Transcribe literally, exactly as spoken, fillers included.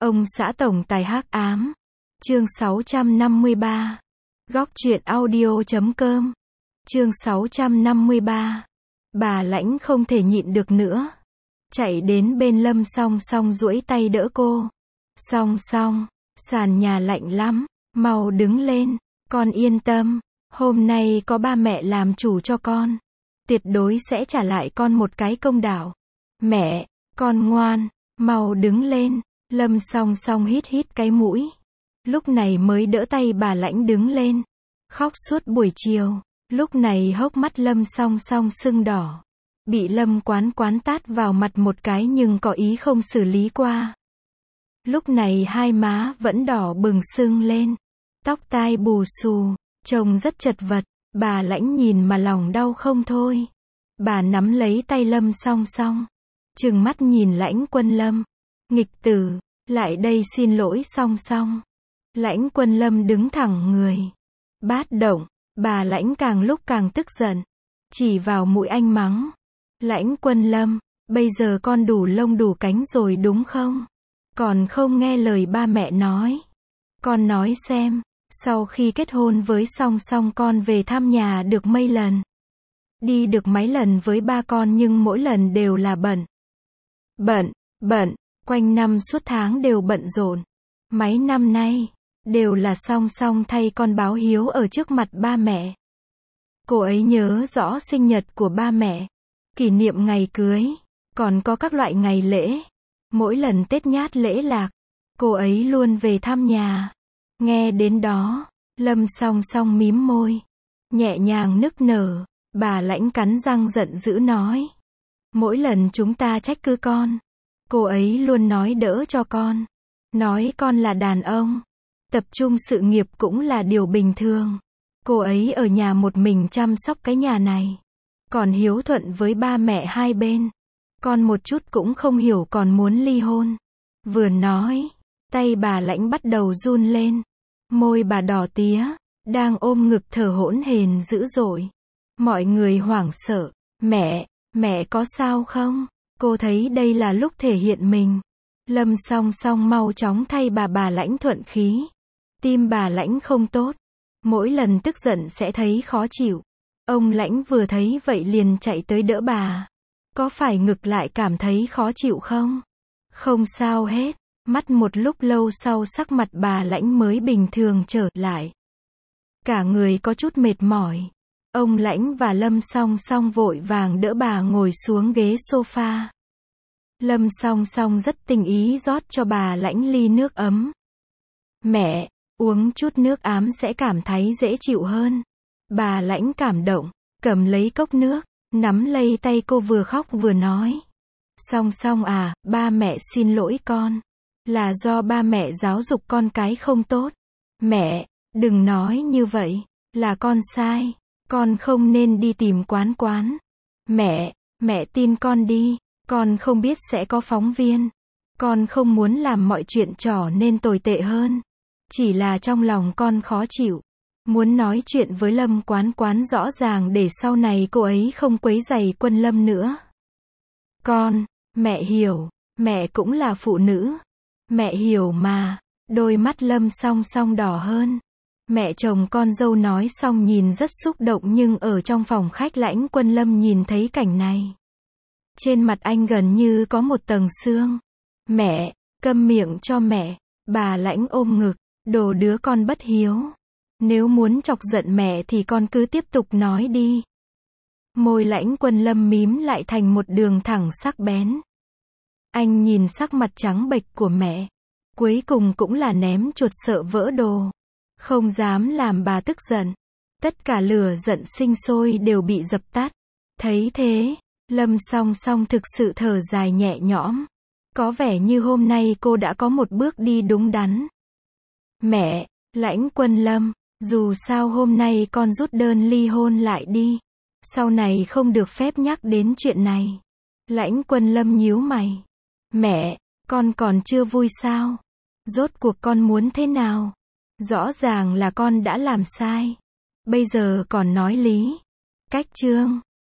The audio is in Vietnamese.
Ông xã tổng tài hắc ám. Chương sáu trăm năm mươi ba. Góc truyện audio chấm com. Chương sáu trăm năm mươi ba. Bà Lãnh không thể nhịn được nữa. Chạy đến bên Lâm Song Song duỗi tay đỡ cô. Song Song, sàn nhà lạnh lắm, mau đứng lên, con yên tâm, hôm nay có ba mẹ làm chủ cho con. Tuyệt đối sẽ trả lại con một cái công đạo. Mẹ, con ngoan, mau đứng lên. Lâm Song Song hít hít cái mũi. Lúc này mới đỡ tay bà Lãnh đứng lên. Khóc suốt buổi chiều. Lúc này hốc mắt Lâm Song Song sưng đỏ. Bị Lâm Quán Quán tát vào mặt một cái nhưng có ý không xử lý qua. Lúc này hai má vẫn đỏ bừng sưng lên. Tóc tai bù xù, trông rất chật vật. Bà Lãnh nhìn mà lòng đau không thôi. Bà nắm lấy tay Lâm Song Song. Trừng mắt nhìn Lãnh Quân Lâm. Nghịch tử, lại đây xin lỗi Song Song. Lãnh Quân Lâm đứng thẳng người. Bát động, bà Lãnh càng lúc càng tức giận. Chỉ vào mũi anh mắng. Lãnh Quân Lâm, bây giờ con đủ lông đủ cánh rồi đúng không? Còn không nghe lời ba mẹ nói. Con nói xem, sau khi kết hôn với Song Song con về thăm nhà được mấy lần? Đi được mấy lần với ba con nhưng mỗi lần đều là bận. Bận, bận, quanh năm suốt tháng đều bận rộn. Mấy năm nay, đều là Song Song thay con báo hiếu ở trước mặt ba mẹ. Cô ấy nhớ rõ sinh nhật của ba mẹ, kỷ niệm ngày cưới, còn có các loại ngày lễ. Mỗi lần Tết nhát lễ lạc, cô ấy luôn về thăm nhà. Nghe đến đó, Lâm Song Song mím môi, nhẹ nhàng nức nở. Bà Lãnh cắn răng giận dữ nói. Mỗi lần chúng ta trách cứ con, cô ấy luôn nói đỡ cho con. Nói con là đàn ông. Tập trung sự nghiệp cũng là điều bình thường. Cô ấy ở nhà một mình chăm sóc cái nhà này. Còn hiếu thuận với ba mẹ hai bên. Con một chút cũng không hiểu còn muốn ly hôn. Vừa nói, tay bà Lãnh bắt đầu run lên. Môi bà đỏ tía, đang ôm ngực thở hổn hển dữ dội. Mọi người hoảng sợ. Mẹ, mẹ có sao không? Cô thấy đây là lúc thể hiện mình. Lâm Song Song mau chóng thay bà bà Lãnh thuận khí. Tim bà Lãnh không tốt. Mỗi lần tức giận sẽ thấy khó chịu. Ông Lãnh vừa thấy vậy liền chạy tới đỡ bà. Có phải ngực lại cảm thấy khó chịu không? Không sao hết. Mắt một lúc lâu sau sắc mặt bà Lãnh mới bình thường trở lại. Cả người có chút mệt mỏi. Ông Lãnh và Lâm Song Song vội vàng đỡ bà ngồi xuống ghế sofa. Lâm Song Song rất tình ý rót cho bà Lãnh ly nước ấm. Mẹ, uống chút nước ám sẽ cảm thấy dễ chịu hơn. Bà Lãnh cảm động, cầm lấy cốc nước, nắm lấy tay cô vừa khóc vừa nói. Song Song à, ba mẹ xin lỗi con. Là do ba mẹ giáo dục con cái không tốt. Mẹ, đừng nói như vậy, là con sai. Con không nên đi tìm Quán Quán. Mẹ, mẹ tin con đi. Con không biết sẽ có phóng viên. Con không muốn làm mọi chuyện trở nên tồi tệ hơn. Chỉ là trong lòng con khó chịu. Muốn nói chuyện với Lâm Quán Quán rõ ràng để sau này cô ấy không quấy rầy Quân Lâm nữa. Con, mẹ hiểu. Mẹ cũng là phụ nữ. Mẹ hiểu mà. Đôi mắt Lâm Song Song đỏ hơn. Mẹ chồng con dâu nói xong nhìn rất xúc động nhưng ở trong phòng khách Lãnh Quân Lâm nhìn thấy cảnh này. Trên mặt anh gần như có một tầng sương. Mẹ, câm miệng cho mẹ. Bà Lãnh ôm ngực. Đồ đứa con bất hiếu. Nếu muốn chọc giận mẹ thì con cứ tiếp tục nói đi. Môi Lãnh Quân Lâm mím lại thành một đường thẳng sắc bén. Anh nhìn sắc mặt trắng bệch của mẹ. Cuối cùng cũng là ném chuột sợ vỡ đồ. Không dám làm bà tức giận. Tất cả lửa giận sinh sôi đều bị dập tắt. Thấy thế, Lâm Song Song thực sự thở dài nhẹ nhõm. Có vẻ như hôm nay cô đã có một bước đi đúng đắn. Mẹ, Lãnh Quân Lâm, dù sao hôm nay con rút đơn ly hôn lại đi. Sau này không được phép nhắc đến chuyện này. Lãnh Quân Lâm nhíu mày. Mẹ, con còn chưa vui sao? Rốt cuộc con muốn thế nào? Rõ ràng là con đã làm sai. Bây giờ còn nói lý. Cách chương.